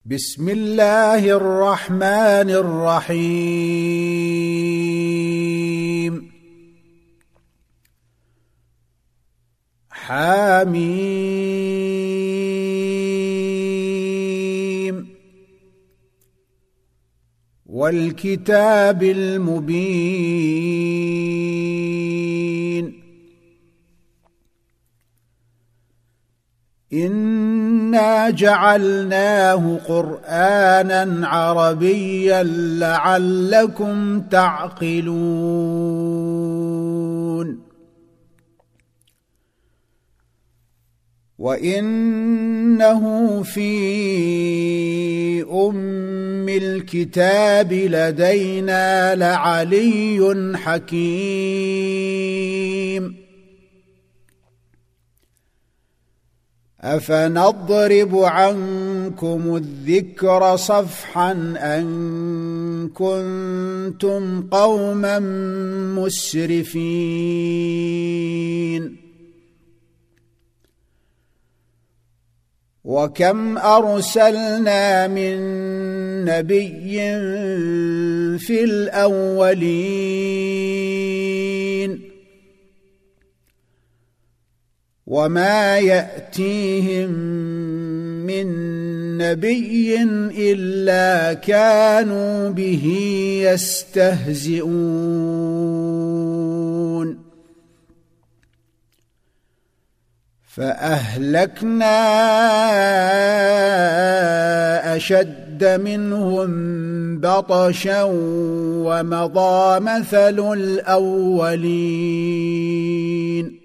بسم الله الرحمن الرحيم حميم والكتاب المبين إنا جعلناه قرآنا عربيا لعلكم تعقلون وإنه في أم الكتاب لدينا لعلي حكيم أفنضرب عنكم الذكر صفحا أن كنتم قوما مسرفين وكم أرسلنا من نبي في الأولين وما يأتيهم من نبي إلا كانوا به يستهزئون فأهلكنا أشد منهم بطشا ومضى مثل الأولين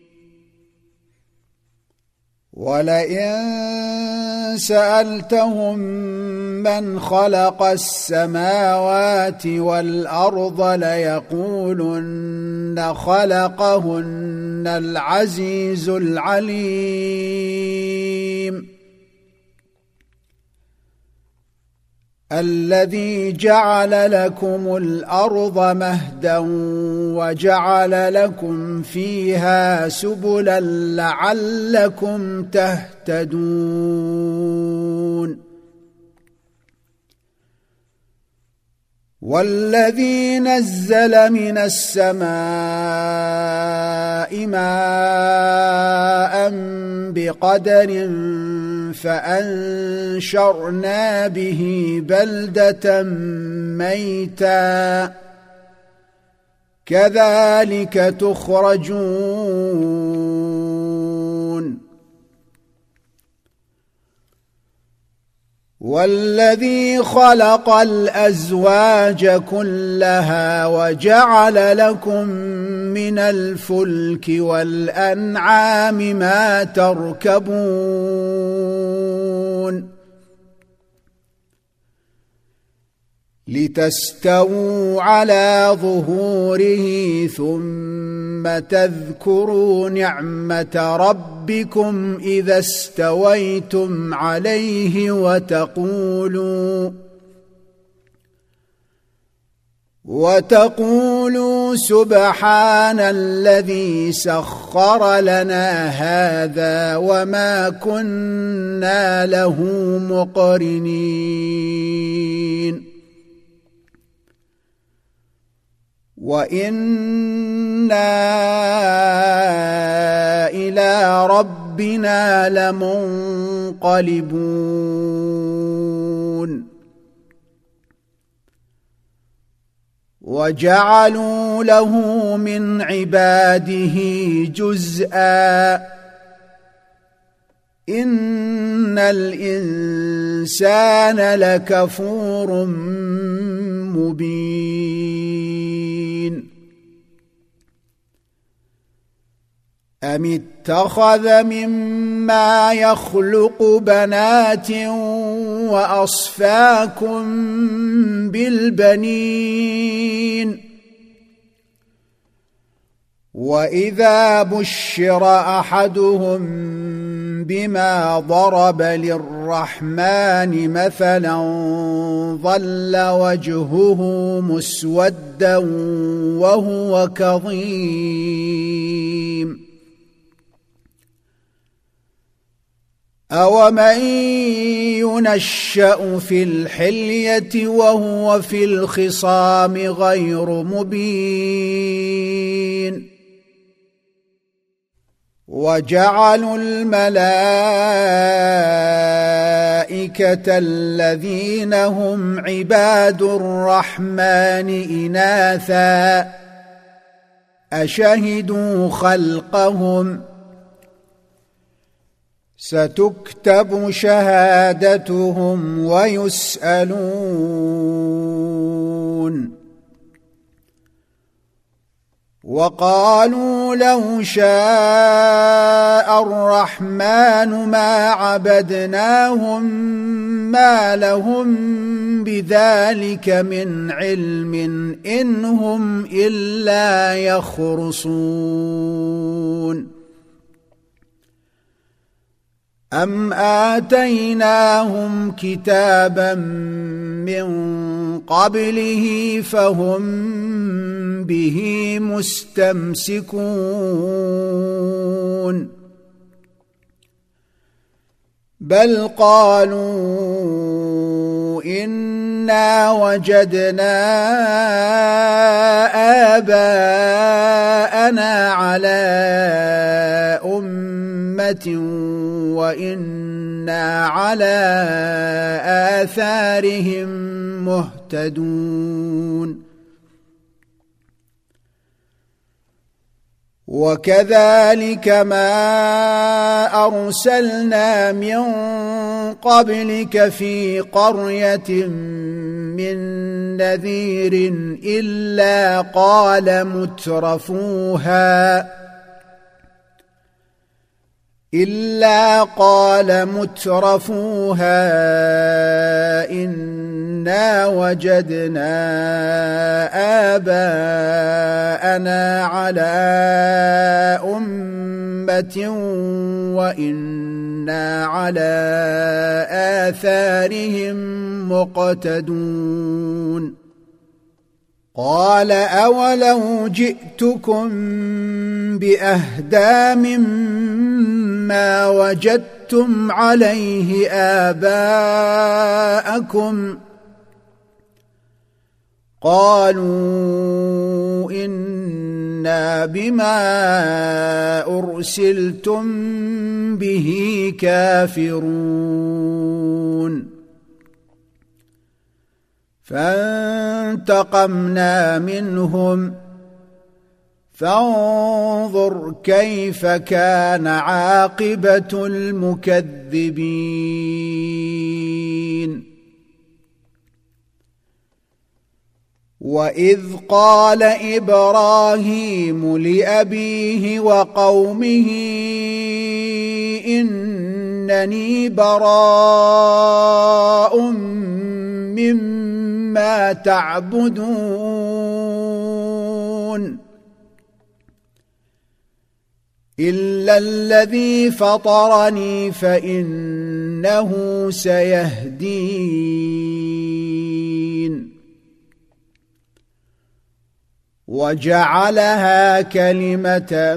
ولئن سألتهم من خلق السماوات والأرض ليقولن خلقهن العزيز العليم الذي جعل لكم الأرض مهدا وجعل لكم فيها سبلا لعلكم تهتدون والذي نزل من السماء ماء بقدر فأنشرنا به بلدة ميتا كذلك تخرجون والذي خلق الأزواج كلها وجعل لكم من الفلك والأنعام ما تركبون لتستووا على ظهوره ثم تذكروا نعمة ربكم إذا استويتم عليه وتقولوا سبحان الذي سخر لنا هذا وما كنا له مقرنين وإنا إلى ربنا لمنقلبون وجعلوا له من عباده جزءا إن الإنسان لكفور مبين أم اتخذ مما يخلق بنات وأصفاكم بالبنين وإذا بشر أحدهم بما ضرب للرحمن مثلا ظل وجهه مسودا وهو كظيم أومن ينشأ في الحلية وهو في الخصام غير مبين وجعلوا الملائكة الذين هم عباد الرحمن إناثا أشهدوا خلقهم ستكتب شهادتهم ويسألون وقالوا لو شاء الرحمن ما عبدناهم ما لهم بذلك من علم إن هم إلا يخرصون أم آتيناهم كتابا من قبله فهم به مستمسكون بل قالوا إنا وجدنا آباءنا على أمة وإنا على آثارهم مهتدون وكذلك ما أرسلنا من قبلك في قرية من نذير إلا قال مترفوها إنا وجدنا آباءنا على أمة وإنا على آثارهم مقتدون قال أولو جئتكم بأهدى مما وجدتم عليه آباءكم قالوا إنا بما أرسلتم به كافرون فانتقمنا منهم فانظر كيف كان عاقبة المكذبين وإذ قال إبراهيم لأبيه وقومه إنني براء مما تعبدون إلا الذي فطرني فإنه سيهدين وجعلها كلمة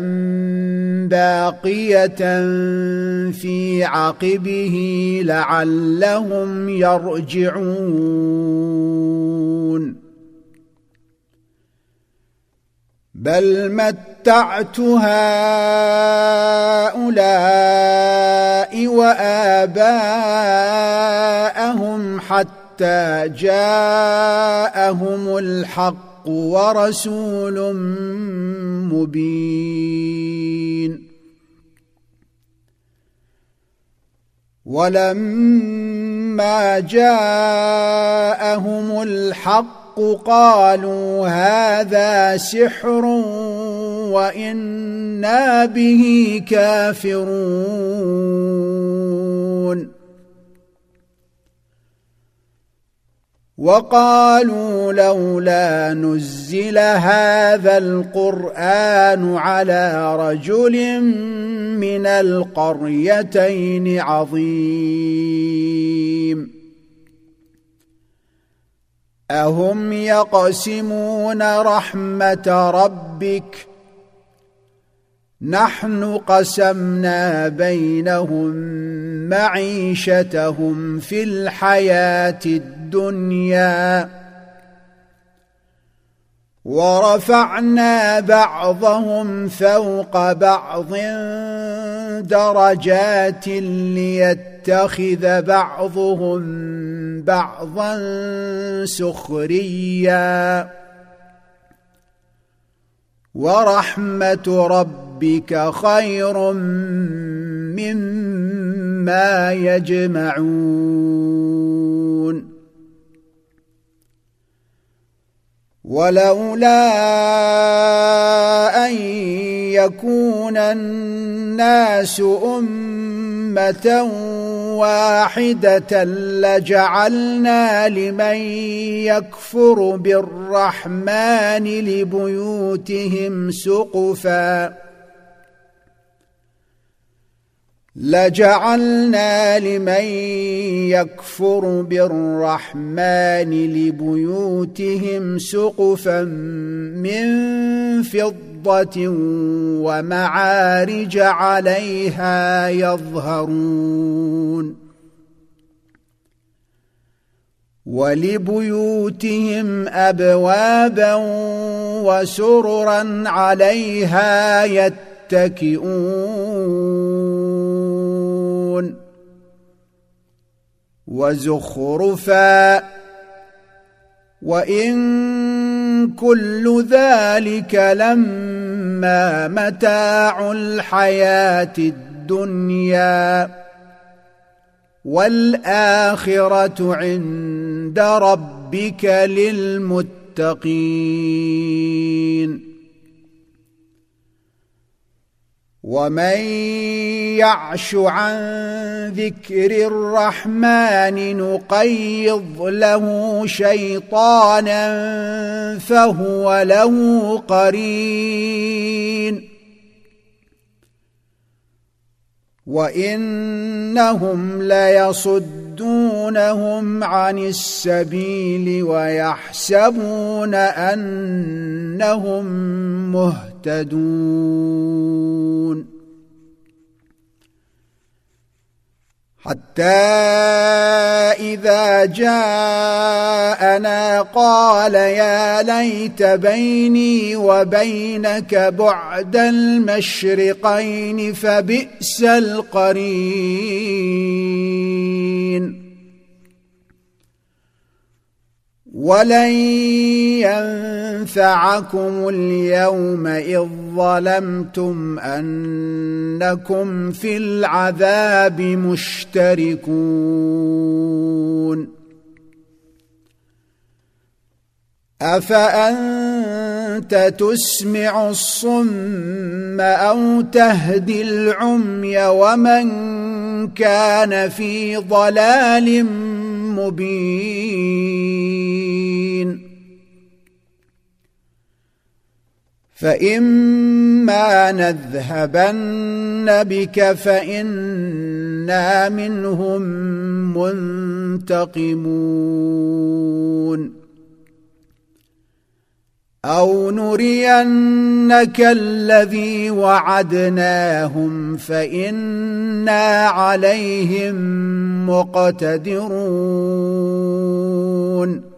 باقية في عقبه لعلهم يرجعون بل متعت هؤلاء وآباءهم حتى جاءهم الحق ورسول مبين ولما جاءهم الحق قالوا هذا سحر وإنا به كافرون وقالوا لولا نزل هذا القرآن على رجل من القريتين عظيم أهم يقسمون رحمة ربك نحن قسمنا بينهم معيشتهم في الحياة الدنيا ورفعنا بعضهم فوق بعض درجات ليتخذ بعضهم بعضا سخريا ورحمة ربك خير مما يجمعون ولولا أن يكون الناس أمة واحدة لجعلنا لمن يكفر بالرحمن لبيوتهم سقفا من فضة ومعارج عليها يظهرون ولبيوتهم أبوابا وسررا عليها يتكئون وزخرفا وإن كل ذلك لما متاع الحياة الدنيا والآخرة عند ربك للمتقين ومن يعش عن ذكر الرحمن نقيض له شيطانا فهو له قرين وإنهم ليصدونهم عن السبيل ويحسبون أنهم مهتدون حتى إذا جاءنا قال يا ليت بيني وبينك بعد المشرقين فبئس القرين ولن ينفعكم اليوم إذ ظلمتم أنكم في العذاب مشتركون أفأنت تسمع الصم أو تهدي العمي ومن كان في ضلال مبين فإما نذهبن بك فإنا منهم منتقمون أو نرينك الذي وعدناهم فإنا عليهم مقتدرون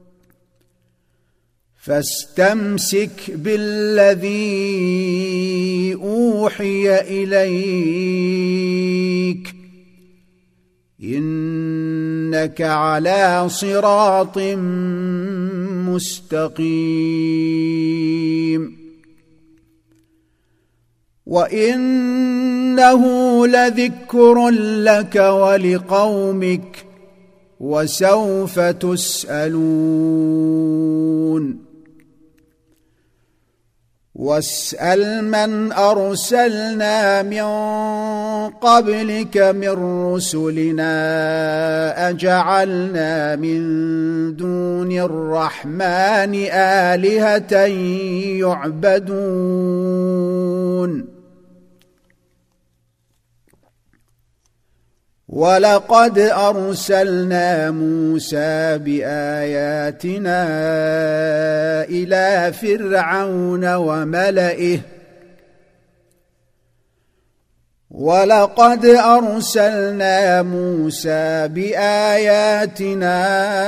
فاستمسك بالذي أوحي إليك إنك على صراط مستقيم وإنه لذكر لك ولقومك وسوف تسألون واسأل من أرسلنا من قبلك من رسلنا أجعلنا من دون الرحمن آلهة يعبدون ولقد أرسلنا موسى بآياتنا إلى فرعون وملئه ولقد أرسلنا موسى بآياتنا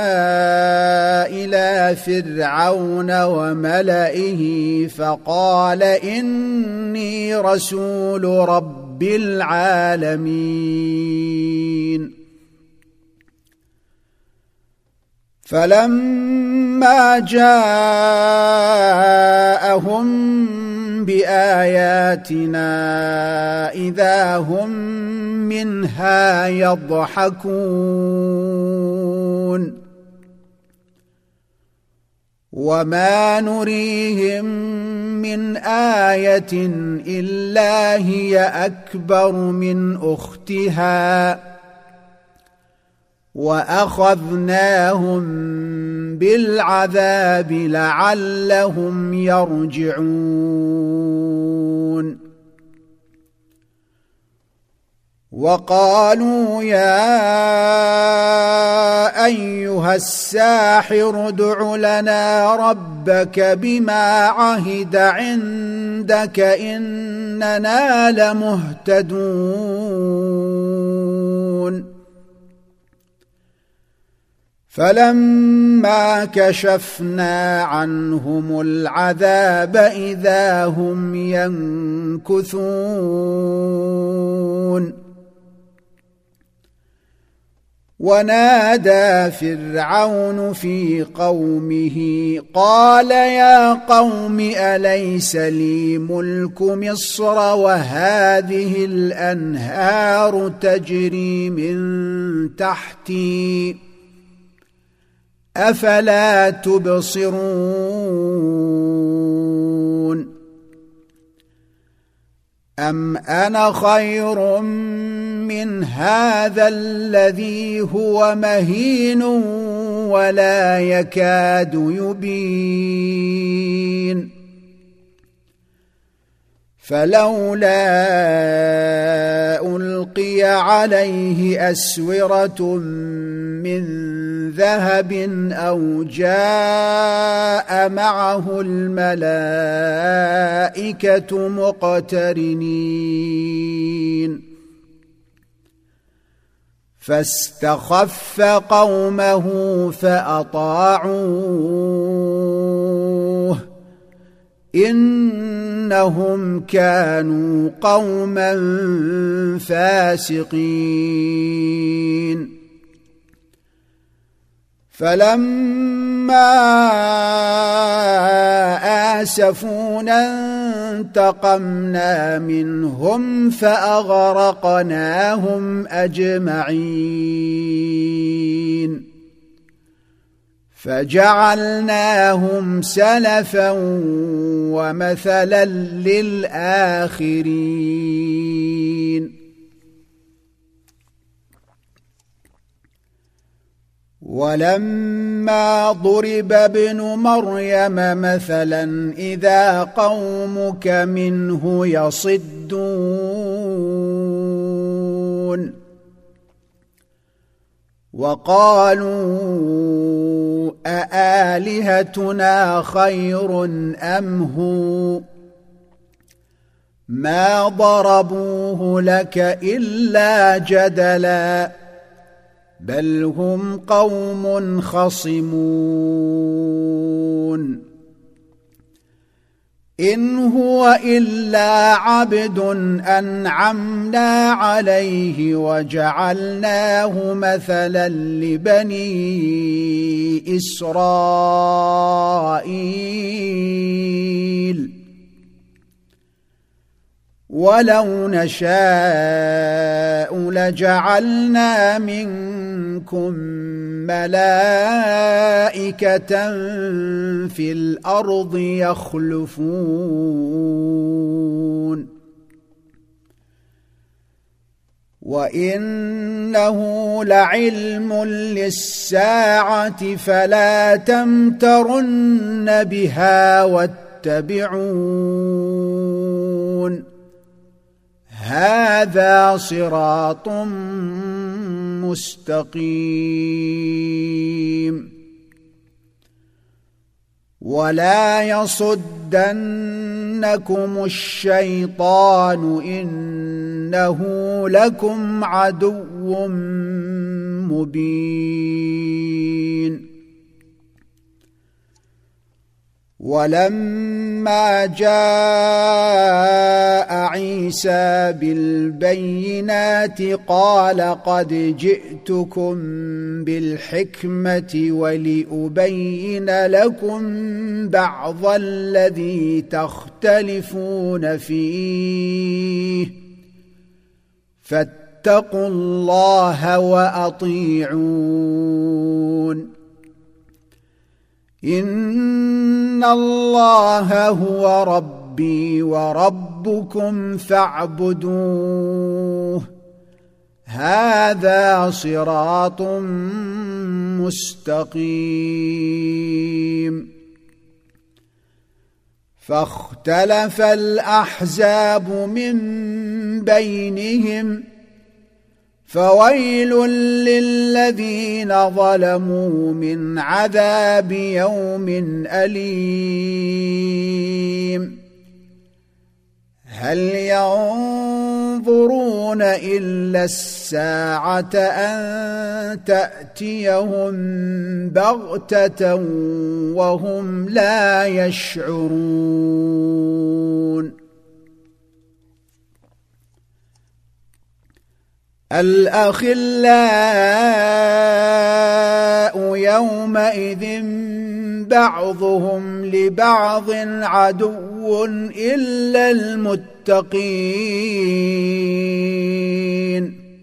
إلى فرعون وملئه فقال إني رسول رب العالمين. فلما جاءهم بآياتنا إذا هم منها يضحكون وما نريهم من آية إلا هي أكبر من أختها وأخذناهم بالعذاب لعلهم يرجعون. وقالوا يا أيها الساحر ادع لنا ربك بما عهد عندك إننا لمهتدون. فلما كشفنا عنهم العذاب إذا هم ينكثون. ونادى فرعون في قومه قال يا قوم أليس لي ملك مصر وهذه الأنهار تجري من تحتي أفلا تبصرون. أم أنا خير من هذا الذي هو مهين ولا يكاد يبين. فلولا ألقي عليه أسورة من ذهب أو جاء معه الملائكة مقترنين. فاستخف قومه فأطاعوه إنهم كانوا قوما فاسقين. فلما آسفونا انتقمنا منهم فأغرقناهم أجمعين فجعلناهم سلفا ومثلا للآخرين. ولما ضرب ابن مريم مثلا إذا قومك منه يصدون وقالوا أآلهتنا خير أم هو ما ضربوه لك إلا جدلا بل هم قوم خصمون. إن هو إلا عبد أنعمنا عليه وجعلناه مثلا لبني إسرائيل ولو نشاء لجعلنا منكم ملائكة في الأرض يخلفون وإنه لعلم للساعة فلا تمترن بها واتبعون هذا صراط مستقيم. ولا يصدنكم الشيطان إنه لكم عدو مبين. ولما جاء عيسى بالبينات قال قد جئتكم بالحكمة ولأبين لكم بعض الذي تختلفون فيه فاتقوا الله وأطيعون. إن الله هو ربي وربكم فاعبدوه هذا صراط مستقيم. فاختلف الأحزاب من بينهم فويل للذين ظلموا من عذاب يوم أليم. هل ينظرون إلا الساعة أن تأتيهم بغتة وهم لا يشعرون. الأخلاء يومئذ بعضهم لبعض عدو إلا المتقين.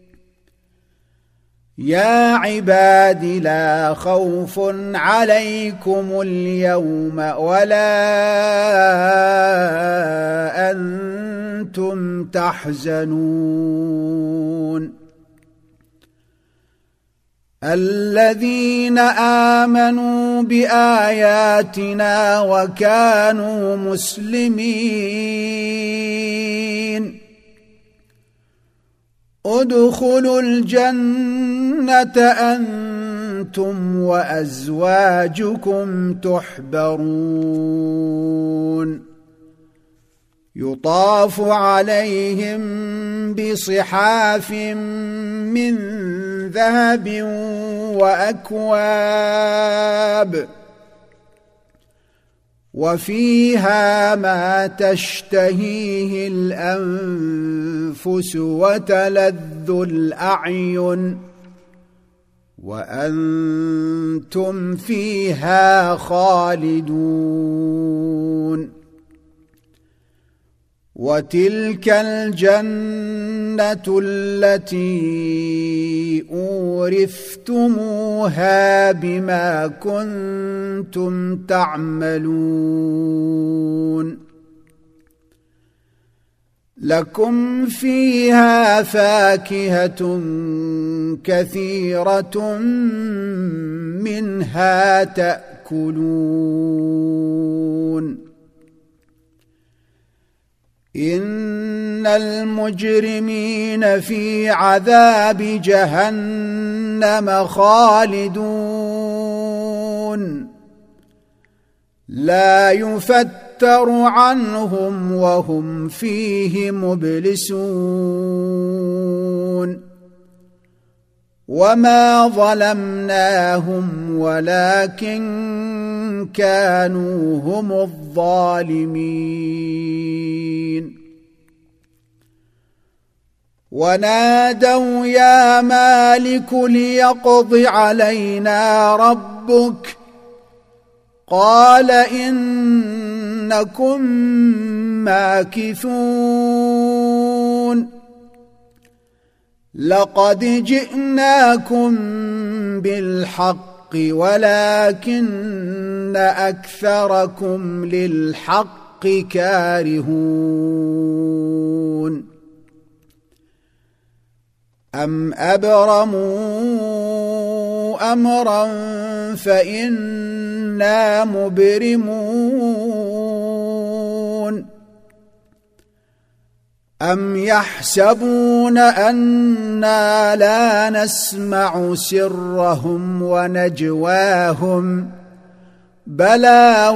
يا عباد لا خوف عليكم اليوم ولا أنتم تحزنون. الذين آمنوا بآياتنا وكانوا مسلمين ادخلوا الجنة أنتم وأزواجكم تحبرون. يطاف عليهم بصحاف من ذهب وأكواب وفيها ما تشتهيه الأنفس وتلذ الأعين وأنتم فيها خالدون. وتلك الجنة التي أورثتموها بما كنتم تعملون. لكم فيها فاكهة كثيرة منها تأكلون. إن المجرمين في عذاب جهنم خالدون لا يفتر عنهم وهم فيه مبلسون. وما ظلمناهم ولكن كانوا هم الظالمين. ونادوا يا مالك ليقض علينا ربك قال إنكم ماكثون. لقد جئناكم بالحق ولكن أكثركم للحق كارهون. أم أبرموا أمرا فإنا مبرمون. أم يحسبون أنا لا نسمع سرهم ونجواهم بلى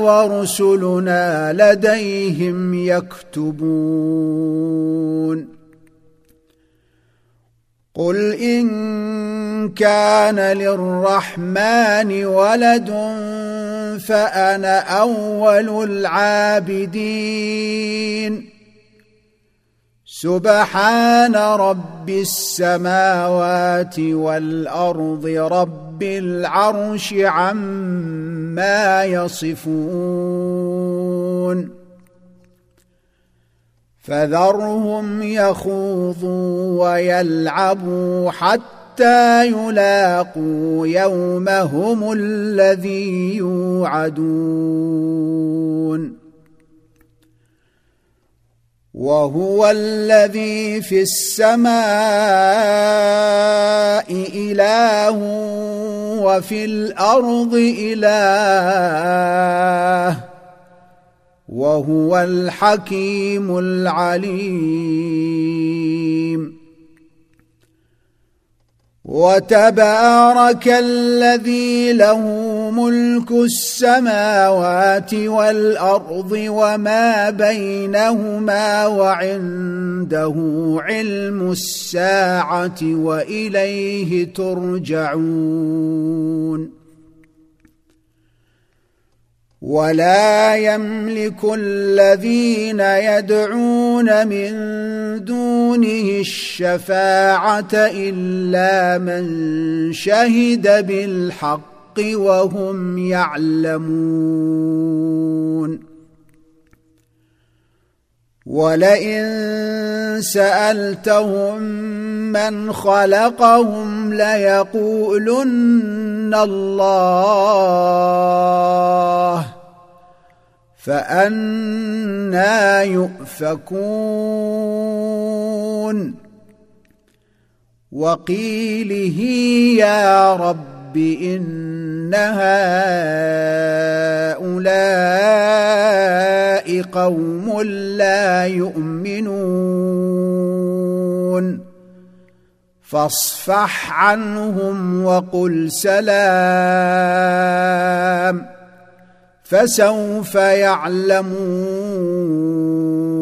ورسلنا لديهم يكتبون. قل إن كان للرحمن ولد فأنا أول العابدين سبحان رب السماوات والأرض رب العرش عما يصفون فذرهم يخوضوا ويلعبوا حتى يلاقوا يومهم الذي يوعدون وهو الذي في السماء إله وفي الأرض إله وهو الحكيم العليم وتبارك الذي له ملك السماوات والأرض وما بينهما وعنده علم الساعة وإليه ترجعون ولا يملك الذين يدعون من دونه الشفاعة إلا من شهد بالحق وهم يعلمون ولئن سألتهم من خلقهم ليقولن الله فأنى يؤفكون وقيله يا رب إن هؤلاء قوم لا يؤمنون فاصفح عنهم وقل سلام فسوف يعلمون